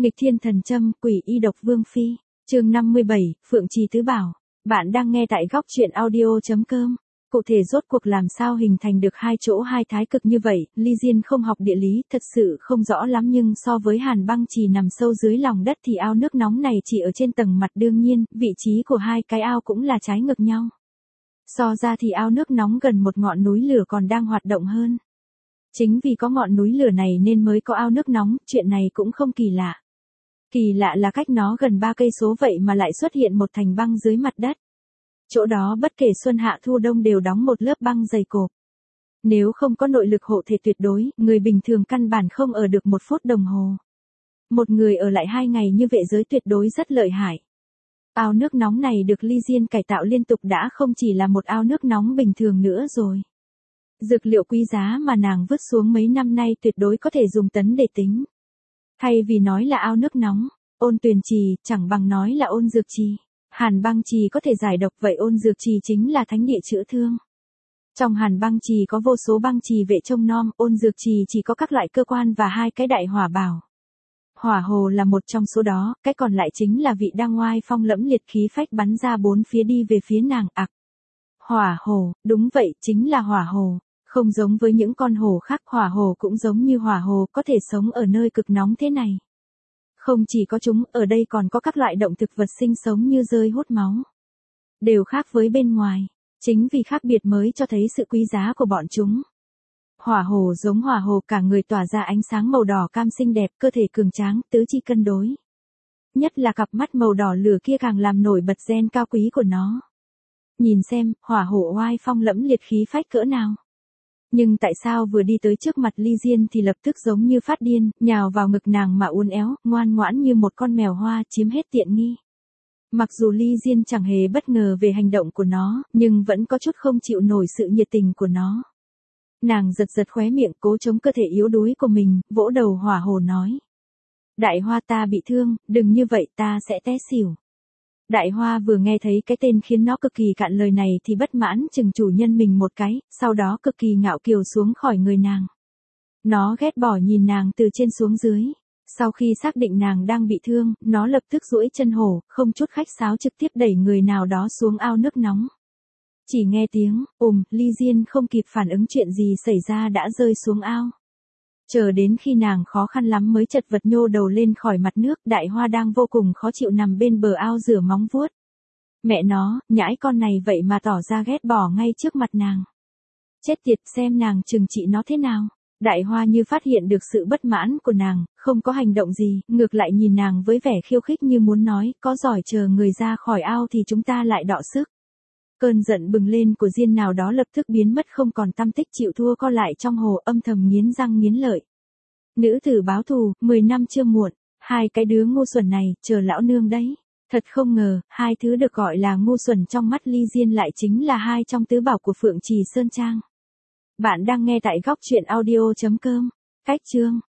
Nghịch thiên thần châm, quỷ y độc vương phi. Chương 57, Phượng Trì Tứ Bảo. Bạn đang nghe tại góc truyện audio.com. Cụ thể rốt cuộc làm sao hình thành được hai chỗ hai thái cực như vậy, Ly Diên không học địa lý, thật sự không rõ lắm, nhưng so với Hàn Băng Trì nằm sâu dưới lòng đất thì ao nước nóng này chỉ ở trên tầng mặt, đương nhiên, vị trí của hai cái ao cũng là trái ngược nhau. So ra thì ao nước nóng gần một ngọn núi lửa còn đang hoạt động hơn. Chính vì có ngọn núi lửa này nên mới có ao nước nóng, chuyện này cũng không kỳ lạ. Kỳ lạ là cách nó gần 3 cây số vậy mà lại xuất hiện một thành băng dưới mặt đất. Chỗ đó bất kể xuân hạ thu đông đều đóng một lớp băng dày cộp. Nếu không có nội lực hộ thể tuyệt đối, người bình thường căn bản không ở được 1 phút đồng hồ. Một người ở lại 2 ngày như vệ giới tuyệt đối rất lợi hại. Ao nước nóng này được Ly Diên cải tạo liên tục đã không chỉ là một ao nước nóng bình thường nữa rồi. Dược liệu quý giá mà nàng vứt xuống mấy năm nay tuyệt đối có thể dùng tấn để tính. Thay vì nói là ao nước nóng, Ôn Tuyền Trì, chẳng bằng nói là Ôn Dược Trì. Hàn Băng Trì có thể giải độc, vậy Ôn Dược Trì chính là thánh địa chữa thương. Trong Hàn Băng Trì có vô số băng trì vệ trông nom, Ôn Dược Trì chỉ có các loại cơ quan và 2 cái đại hỏa bảo. Hỏa hồ là một trong số đó, cái còn lại chính là vị đang oai phong lẫm liệt, khí phách bắn ra 4 phía đi về phía nàng. Hỏa hồ, đúng vậy, chính là hỏa hồ. Không giống với những con hồ khác, hỏa hồ cũng giống như hỏa hồ, có thể sống ở nơi cực nóng thế này. Không chỉ có chúng, ở đây còn có các loại động thực vật sinh sống như dơi hút máu. Đều khác với bên ngoài, chính vì khác biệt mới cho thấy sự quý giá của bọn chúng. Hỏa hồ giống hỏa hồ, cả người tỏa ra ánh sáng màu đỏ cam xinh đẹp, cơ thể cường tráng, tứ chi cân đối. Nhất là cặp mắt màu đỏ lửa kia càng làm nổi bật gen cao quý của nó. Nhìn xem, hỏa hồ oai phong lẫm liệt, khí phách cỡ nào. Nhưng tại sao vừa đi tới trước mặt Ly Diên thì lập tức giống như phát điên, nhào vào ngực nàng mà uốn éo, ngoan ngoãn như một con mèo hoa, chiếm hết tiện nghi. Mặc dù Ly Diên chẳng hề bất ngờ về hành động của nó, nhưng vẫn có chút không chịu nổi sự nhiệt tình của nó. Nàng giật giật khóe miệng, cố chống cơ thể yếu đuối của mình, vỗ đầu hỏa hồ nói. Đại Hoa, ta bị thương, đừng như vậy, ta sẽ té xỉu. Đại Hoa vừa nghe thấy cái tên khiến nó cực kỳ cạn lời này thì bất mãn chừng chủ nhân mình một cái, sau đó cực kỳ ngạo kiều xuống khỏi người nàng. Nó ghét bỏ nhìn nàng từ trên xuống dưới. Sau khi xác định nàng đang bị thương, nó lập tức duỗi chân hổ, không chút khách sáo trực tiếp đẩy người nào đó xuống ao nước nóng. Chỉ nghe tiếng, Ly Diên không kịp phản ứng chuyện gì xảy ra đã rơi xuống ao. Chờ đến khi nàng khó khăn lắm mới chật vật nhô đầu lên khỏi mặt nước, Đại Hoa đang vô cùng khó chịu nằm bên bờ ao rửa móng vuốt. Mẹ nó, nhãi con này vậy mà tỏ ra ghét bỏ ngay trước mặt nàng. Chết tiệt, xem nàng trừng trị nó thế nào. Đại Hoa như phát hiện được sự bất mãn của nàng, không có hành động gì, ngược lại nhìn nàng với vẻ khiêu khích như muốn nói, có giỏi chờ người ra khỏi ao thì chúng ta lại đọ sức. Cơn giận bừng lên của Diên nào đó lập tức biến mất không còn tăm tích, chịu thua co lại trong hồ, âm thầm nghiến răng nghiến lợi. Nữ tử báo thù, 10 năm chưa muộn, 2 cái đứa ngu xuẩn này, chờ lão nương đấy. Thật không ngờ, 2 thứ được gọi là ngu xuẩn trong mắt Ly Diên lại chính là 2 trong tứ bảo của Phượng Trì Sơn Trang. Bạn đang nghe tại góc truyện audio.com. Cách chương.